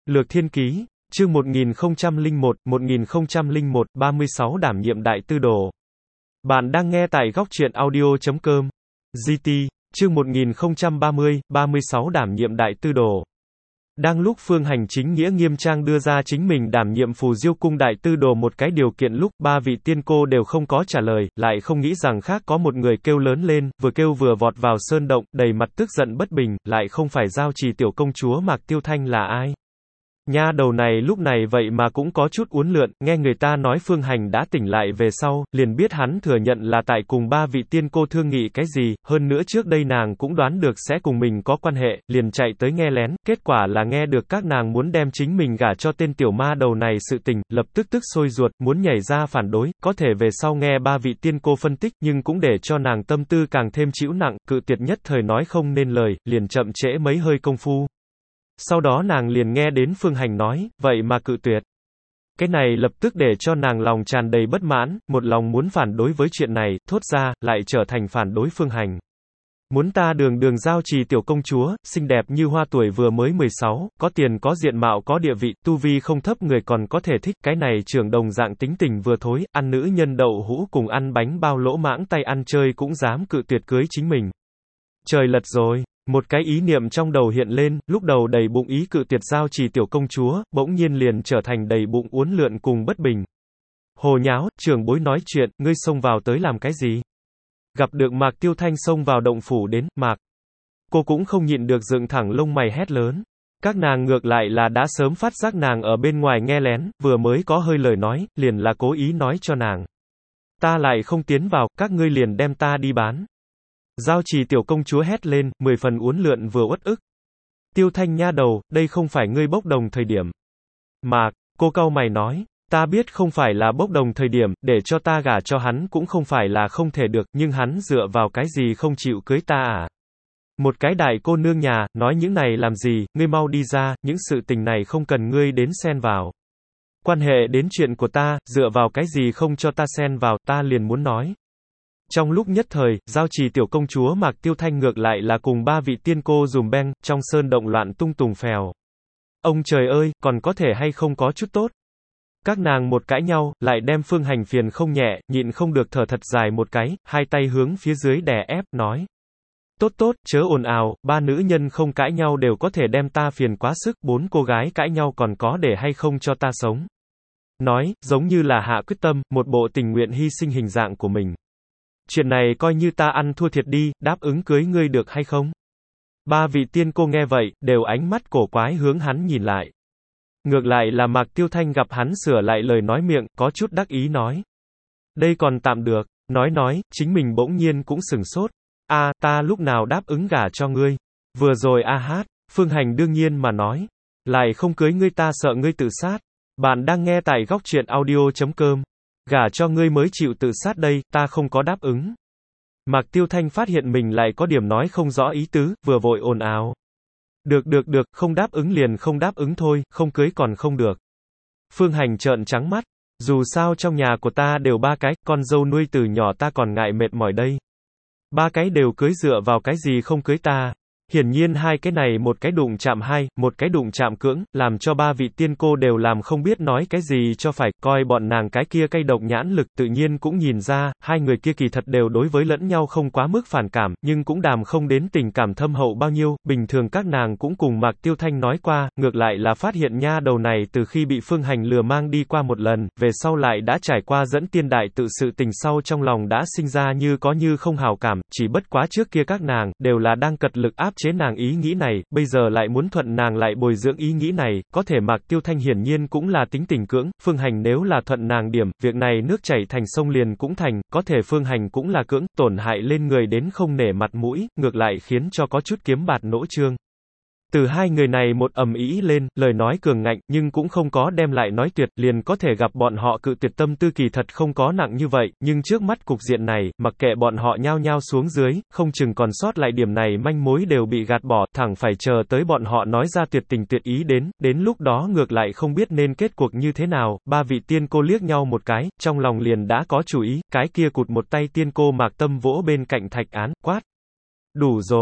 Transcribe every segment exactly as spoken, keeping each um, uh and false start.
Lược Thiên Ký, chương một nghìn không trăm lẻ một, một nghìn không trăm lẻ một, ba mươi sáu đảm nhiệm đại tư đồ. Bạn đang nghe tại góc truyện audio chấm com. giê tê, chương một nghìn không trăm ba mươi, ba mươi sáu đảm nhiệm đại tư đồ. Đang lúc Phương Hành chính nghĩa nghiêm trang đưa ra chính mình đảm nhiệm Phù Diêu cung đại tư đồ một cái điều kiện lúc ba vị tiên cô đều không có trả lời, lại không nghĩ rằng khác có một người kêu lớn lên, vừa kêu vừa vọt vào sơn động, đầy mặt tức giận bất bình, lại không phải Giao Trì tiểu công chúa Mạc Tiêu Thanh là ai? Nha đầu này lúc này vậy mà cũng có chút uốn lượn, nghe người ta nói Phương Hành đã tỉnh lại về sau, liền biết hắn thừa nhận là tại cùng ba vị tiên cô thương nghị cái gì, hơn nữa trước đây nàng cũng đoán được sẽ cùng mình có quan hệ, liền chạy tới nghe lén, kết quả là nghe được các nàng muốn đem chính mình gả cho tên tiểu ma đầu này sự tình, lập tức tức sôi ruột, muốn nhảy ra phản đối, có thể về sau nghe ba vị tiên cô phân tích, nhưng cũng để cho nàng tâm tư càng thêm chịu nặng, cự tuyệt nhất thời nói không nên lời, liền chậm trễ mấy hơi công phu. Sau đó nàng liền nghe đến Phương Hành nói, vậy mà cự tuyệt. Cái này lập tức để cho nàng lòng tràn đầy bất mãn, một lòng muốn phản đối với chuyện này, thốt ra, lại trở thành phản đối Phương Hành. Muốn ta đường đường Giao Trì tiểu công chúa, xinh đẹp như hoa tuổi vừa mới mười sáu, có tiền có diện mạo có địa vị, tu vi không thấp người còn có thể thích, cái này trưởng đồng dạng tính tình vừa thối, ăn nữ nhân đậu hũ cùng ăn bánh bao lỗ mãng tay ăn chơi cũng dám cự tuyệt cưới chính mình. Trời lật rồi. Một cái ý niệm trong đầu hiện lên, lúc đầu đầy bụng ý cự tuyệt Giao Trì tiểu công chúa, bỗng nhiên liền trở thành đầy bụng uốn lượn cùng bất bình. Hồ nháo, trưởng bối nói chuyện, ngươi xông vào tới làm cái gì? Gặp được Mạc Tiêu Thanh xông vào động phủ đến, Mạc. Cô cũng không nhịn được dựng thẳng lông mày hét lớn. Các nàng ngược lại là đã sớm phát giác nàng ở bên ngoài nghe lén, vừa mới có hơi lời nói, liền là cố ý nói cho nàng. Ta lại không tiến vào, các ngươi liền đem ta đi bán. Giao Trì tiểu công chúa hét lên, mười phần uốn lượn vừa uất ức. Tiêu Thanh nha đầu, đây không phải ngươi bốc đồng thời điểm. Mạc, cô cau mày nói, ta biết không phải là bốc đồng thời điểm, để cho ta gả cho hắn cũng không phải là không thể được, nhưng hắn dựa vào cái gì không chịu cưới ta à? Một cái đại cô nương nhà, nói những này làm gì, ngươi mau đi ra, những sự tình này không cần ngươi đến xen vào. Quan hệ đến chuyện của ta, dựa vào cái gì không cho ta xen vào, ta liền muốn nói. Trong lúc nhất thời, Giao Trì tiểu công chúa Mạc Tiêu Thanh ngược lại là cùng ba vị tiên cô dùm beng, trong sơn động loạn tung tùng phèo. Ông trời ơi, còn có thể hay không có chút tốt. Các nàng một cãi nhau, lại đem Phương Hành phiền không nhẹ, nhịn không được thở thật dài một cái, hai tay hướng phía dưới đè ép, nói. Tốt tốt, chớ ồn ào, ba nữ nhân không cãi nhau đều có thể đem ta phiền quá sức, bốn cô gái cãi nhau còn có để hay không cho ta sống. Nói, giống như là hạ quyết tâm, một bộ tình nguyện hy sinh hình dạng của mình. Chuyện này coi như ta ăn thua thiệt đi, đáp ứng cưới ngươi được hay không? Ba vị tiên cô nghe vậy, đều ánh mắt cổ quái hướng hắn nhìn lại. Ngược lại là Mạc Tiêu Thanh gặp hắn sửa lại lời nói miệng, có chút đắc ý nói. Đây còn tạm được, nói nói, chính mình bỗng nhiên cũng sửng sốt. A, à, ta lúc nào đáp ứng gả cho ngươi? Vừa rồi a hát, Phương Hành đương nhiên mà nói. Lại không cưới ngươi ta sợ ngươi tự sát. Bạn đang nghe tại góc truyện audio chấm com. Gả cho ngươi mới chịu tự sát đây, ta không có đáp ứng. Mạc Tiêu Thanh phát hiện mình lại có điểm nói không rõ ý tứ, vừa vội ồn ào. Được được được, không đáp ứng liền không đáp ứng thôi, không cưới còn không được. Phương Hành trợn trắng mắt, dù sao trong nhà của ta đều ba cái, con dâu nuôi từ nhỏ ta còn ngại mệt mỏi đây. Ba cái đều cưới dựa vào cái gì không cưới ta. Hiển nhiên hai cái này một cái đụng chạm hai, một cái đụng chạm cưỡng, làm cho ba vị tiên cô đều làm không biết nói cái gì cho phải, coi bọn nàng cái kia cay độc nhãn lực tự nhiên cũng nhìn ra, hai người kia kỳ thật đều đối với lẫn nhau không quá mức phản cảm, nhưng cũng đàm không đến tình cảm thâm hậu bao nhiêu, bình thường các nàng cũng cùng Mạc Tiêu Thanh nói qua, ngược lại là phát hiện nha đầu này từ khi bị Phương Hành lừa mang đi qua một lần, về sau lại đã trải qua dẫn tiên đại tự sự tình sau trong lòng đã sinh ra như có như không hảo cảm, chỉ bất quá trước kia các nàng, đều là đang cật lực áp chế nàng ý nghĩ này, bây giờ lại muốn thuận nàng lại bồi dưỡng ý nghĩ này, có thể Mạc Tiêu Thanh hiển nhiên cũng là tính tình cưỡng, Phương Hành nếu là thuận nàng điểm, việc này nước chảy thành sông liền cũng thành, có thể Phương Hành cũng là cưỡng, tổn hại lên người đến không nể mặt mũi, ngược lại khiến cho có chút kiếm bạt nỗ trương. Từ hai người này một ầm ĩ lên, lời nói cường ngạnh, nhưng cũng không có đem lại nói tuyệt, liền có thể gặp bọn họ cự tuyệt tâm tư kỳ thật không có nặng như vậy, nhưng trước mắt cục diện này, mặc kệ bọn họ nhao nhao xuống dưới, không chừng còn sót lại điểm này manh mối đều bị gạt bỏ, thẳng phải chờ tới bọn họ nói ra tuyệt tình tuyệt ý đến, đến lúc đó ngược lại không biết nên kết cuộc như thế nào, ba vị tiên cô liếc nhau một cái, trong lòng liền đã có chủ ý, cái kia cụt một tay tiên cô Mạc Tâm vỗ bên cạnh thạch án, quát. Đủ rồi.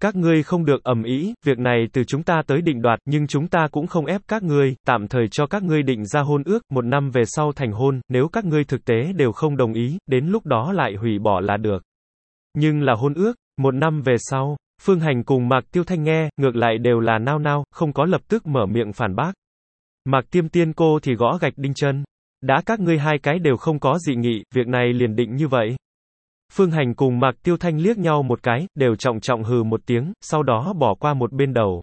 Các ngươi không được ầm ĩ, việc này từ chúng ta tới định đoạt, nhưng chúng ta cũng không ép các ngươi, tạm thời cho các ngươi định ra hôn ước, một năm về sau thành hôn, nếu các ngươi thực tế đều không đồng ý, đến lúc đó lại hủy bỏ là được. Nhưng là hôn ước, một năm về sau, Phương Hành cùng Mạc Tiêu Thanh nghe, ngược lại đều là nao nao, không có lập tức mở miệng phản bác. Mạc Tiêm Tiên cô thì gõ gạch đinh chân. Đã các ngươi hai cái đều không có dị nghị, việc này liền định như vậy. Phương Hành cùng Mạc Tiêu Thanh liếc nhau một cái, đều trọng trọng hừ một tiếng, sau đó bỏ qua một bên đầu.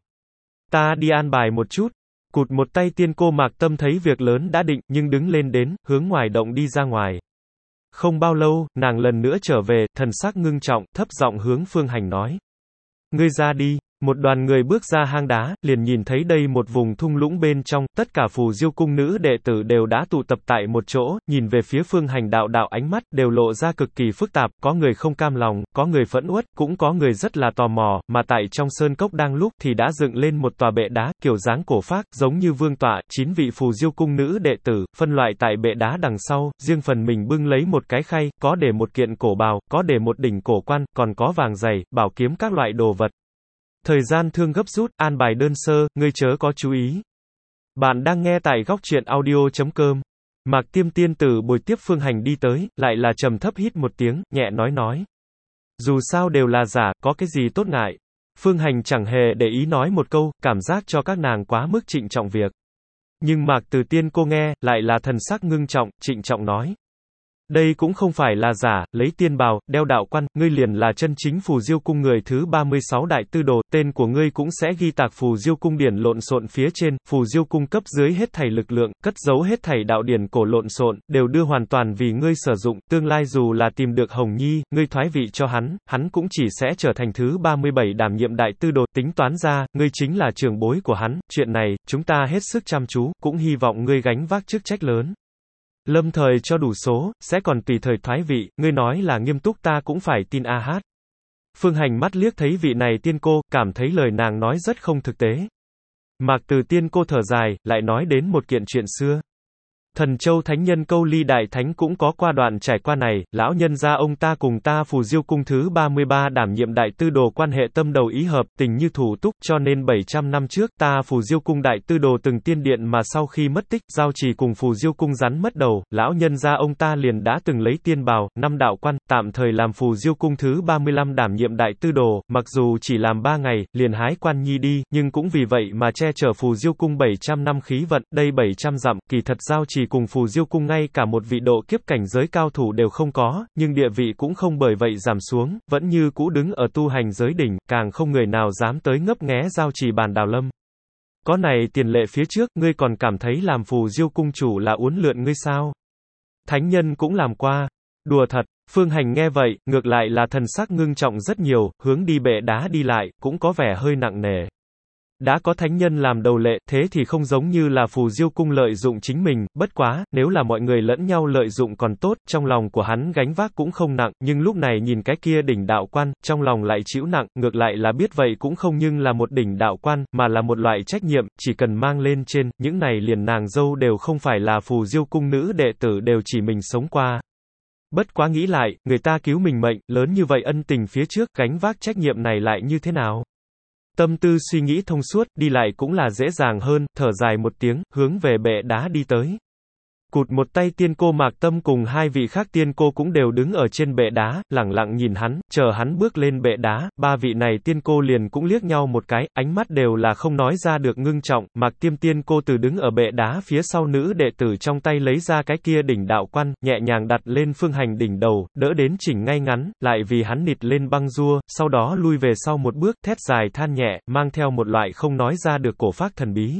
Ta đi an bài một chút. Cụt một tay tiên cô Mạc Tâm thấy việc lớn đã định, nhưng đứng lên đến, hướng ngoài động đi ra ngoài. Không bao lâu, nàng lần nữa trở về, thần sắc ngưng trọng, thấp giọng hướng Phương Hành nói. Ngươi ra đi. Một đoàn người bước ra hang đá, liền nhìn thấy đây một vùng thung lũng bên trong, tất cả phù diêu cung nữ đệ tử đều đã tụ tập tại một chỗ, nhìn về phía Phương Hành đạo đạo ánh mắt, đều lộ ra cực kỳ phức tạp, có người không cam lòng, có người phẫn uất, cũng có người rất là tò mò, mà tại trong sơn cốc đang lúc, thì đã dựng lên một tòa bệ đá, kiểu dáng cổ phác, giống như vương tọa, chín vị phù diêu cung nữ đệ tử, phân loại tại bệ đá đằng sau, riêng phần mình bưng lấy một cái khay, có để một kiện cổ bào, có để một đỉnh cổ quan, còn có vàng dày, bảo kiếm các loại đồ vật. Thời gian thương gấp rút, an bài đơn sơ, ngươi chớ có chú ý. Bạn đang nghe tại góc truyện audio chấm com. Mạc Tiêm tiên tử bồi tiếp Phương Hành đi tới, lại là trầm thấp hít một tiếng, nhẹ nói nói. Dù sao đều là giả, có cái gì tốt ngại. Phương Hành chẳng hề để ý nói một câu, cảm giác cho các nàng quá mức trịnh trọng việc. Nhưng Mạc Từ Tiên cô nghe, lại là thần sắc ngưng trọng, trịnh trọng nói. Đây cũng không phải là giả, lấy tiên bào, đeo đạo quan, ngươi liền là chân chính phù diêu cung người thứ ba mươi sáu đại tư đồ, tên của ngươi cũng sẽ ghi tạc phù diêu cung điển lộn xộn phía trên, phù diêu cung cấp dưới hết thảy lực lượng, cất giấu hết thảy đạo điển cổ lộn xộn, đều đưa hoàn toàn vì ngươi sử dụng, tương lai dù là tìm được Hồng Nhi, ngươi thoái vị cho hắn, hắn cũng chỉ sẽ trở thành thứ ba mươi bảy đảm nhiệm đại tư đồ, tính toán ra, ngươi chính là trưởng bối của hắn, chuyện này, chúng ta hết sức chăm chú, cũng hy vọng ngươi gánh vác chức trách lớn. Lâm thời cho đủ số, sẽ còn tùy thời thoái vị, ngươi nói là nghiêm túc ta cũng phải tin a hát. Phương Hành mắt liếc thấy vị này tiên cô, cảm thấy lời nàng nói rất không thực tế. Mạc Từ tiên cô thở dài, lại nói đến một kiện chuyện xưa. Thần Châu Thánh Nhân Câu Ly Đại Thánh cũng có qua đoạn trải qua này, lão nhân gia ông ta cùng ta phù diêu cung thứ ba mươi ba đảm nhiệm đại tư đồ quan hệ tâm đầu ý hợp, tình như thủ túc, cho nên bảy trăm năm trước, ta phù diêu cung đại tư đồ từng tiên điện mà sau khi mất tích, giao trì cùng phù diêu cung rắn mất đầu, lão nhân gia ông ta liền đã từng lấy tiên bào, năm đạo quan, tạm thời làm phù diêu cung thứ ba mươi lăm đảm nhiệm đại tư đồ, mặc dù chỉ làm ba ngày, liền hái quan nhi đi, nhưng cũng vì vậy mà che chở phù diêu cung bảy trăm năm khí vận, đây bảy trăm dặm, kỳ thật giao trì cùng phù diêu cung ngay cả một vị độ kiếp cảnh giới cao thủ đều không có, nhưng địa vị cũng không bởi vậy giảm xuống, vẫn như cũ đứng ở tu hành giới đỉnh, càng không người nào dám tới ngấp nghé giao trì bàn đào lâm. Có này tiền lệ phía trước, ngươi còn cảm thấy làm phù diêu cung chủ là uốn lượn ngươi sao? Thánh nhân cũng làm qua. Đùa thật. Phương Hành nghe vậy, ngược lại là thần sắc ngưng trọng rất nhiều, hướng đi bệ đá đi lại, cũng có vẻ hơi nặng nề. Đã có thánh nhân làm đầu lệ, thế thì không giống như là phù diêu cung lợi dụng chính mình, bất quá, nếu là mọi người lẫn nhau lợi dụng còn tốt, trong lòng của hắn gánh vác cũng không nặng, nhưng lúc này nhìn cái kia đỉnh đạo quan, trong lòng lại chịu nặng, ngược lại là biết vậy cũng không nhưng là một đỉnh đạo quan, mà là một loại trách nhiệm, chỉ cần mang lên trên, những này liền nàng dâu đều không phải là phù diêu cung nữ đệ tử đều chỉ mình sống qua. Bất quá nghĩ lại, người ta cứu mình mệnh, lớn như vậy ân tình phía trước, gánh vác trách nhiệm này lại như thế nào? Tâm tư suy nghĩ thông suốt, đi lại cũng là dễ dàng hơn, thở dài một tiếng, hướng về bệ đá đi tới. Cụt một tay tiên cô Mạc Tâm cùng hai vị khác tiên cô cũng đều đứng ở trên bệ đá, lẳng lặng nhìn hắn, chờ hắn bước lên bệ đá, ba vị này tiên cô liền cũng liếc nhau một cái, ánh mắt đều là không nói ra được ngưng trọng, Mạc Tiêm tiên cô từ đứng ở bệ đá phía sau nữ đệ tử trong tay lấy ra cái kia đỉnh đạo quan, nhẹ nhàng đặt lên Phương Hành đỉnh đầu, đỡ đến chỉnh ngay ngắn, lại vì hắn nịt lên băng rua, sau đó lui về sau một bước, thét dài than nhẹ, mang theo một loại không nói ra được cổ phác thần bí.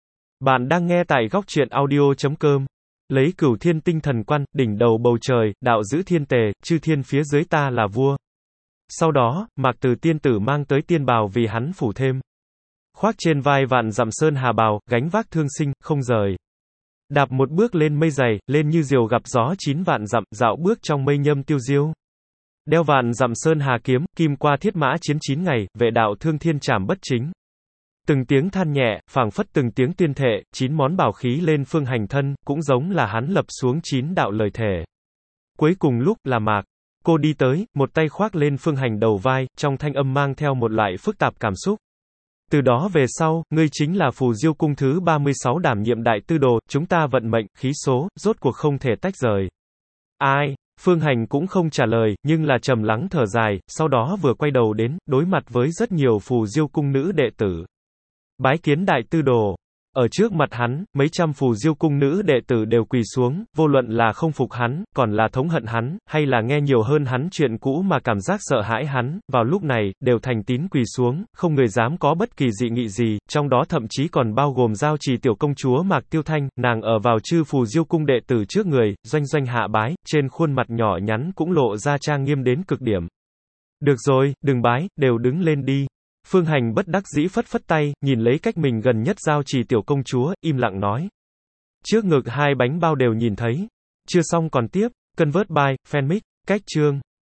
Bạn đang nghe tại góc truyện audio chấm com. Lấy cửu thiên tinh thần quan, đỉnh đầu bầu trời, đạo giữ thiên tề, chư thiên phía dưới ta là vua. Sau đó, Mạc Từ tiên tử mang tới tiên bào vì hắn phủ thêm. Khoác trên vai vạn dặm sơn hà bào, gánh vác thương sinh, không rời. Đạp một bước lên mây dày, lên như diều gặp gió chín vạn dặm, dạo bước trong mây nhâm tiêu diêu. Đeo vạn dặm sơn hà kiếm, kim qua thiết mã chiến chín ngày, vệ đạo thương thiên trảm bất chính. Từng tiếng than nhẹ, phảng phất từng tiếng tuyên thệ, chín món bảo khí lên Phương Hành thân, cũng giống là hắn lập xuống chín đạo lời thề. Cuối cùng lúc là Mạc Cô đi tới, một tay khoác lên Phương Hành đầu vai, trong thanh âm mang theo một loại phức tạp cảm xúc. Từ đó về sau, ngươi chính là Phù Diêu cung thứ ba mươi sáu đảm nhiệm đại tư đồ, chúng ta vận mệnh, khí số, rốt cuộc không thể tách rời. Ai? Phương Hành cũng không trả lời, nhưng là trầm lắng thở dài, sau đó vừa quay đầu đến, đối mặt với rất nhiều Phù Diêu cung nữ đệ tử. Bái kiến đại tư đồ. Ở trước mặt hắn, mấy trăm Phù Diêu cung nữ đệ tử đều quỳ xuống, vô luận là không phục hắn, còn là thống hận hắn, hay là nghe nhiều hơn hắn chuyện cũ mà cảm giác sợ hãi hắn, vào lúc này, đều thành tín quỳ xuống, không người dám có bất kỳ dị nghị gì, trong đó thậm chí còn bao gồm giao trì tiểu công chúa Mạc Tiêu Thanh, nàng ở vào chư Phù Diêu cung đệ tử trước người, doanh doanh hạ bái, trên khuôn mặt nhỏ nhắn cũng lộ ra trang nghiêm đến cực điểm. Được rồi, đừng bái, đều đứng lên đi. Phương Hành bất đắc dĩ phất phất tay, nhìn lấy cách mình gần nhất giao trì tiểu công chúa, im lặng nói. Trước ngực hai bánh bao đều nhìn thấy. Chưa xong còn tiếp, Convert by, Fanmic, cách chương.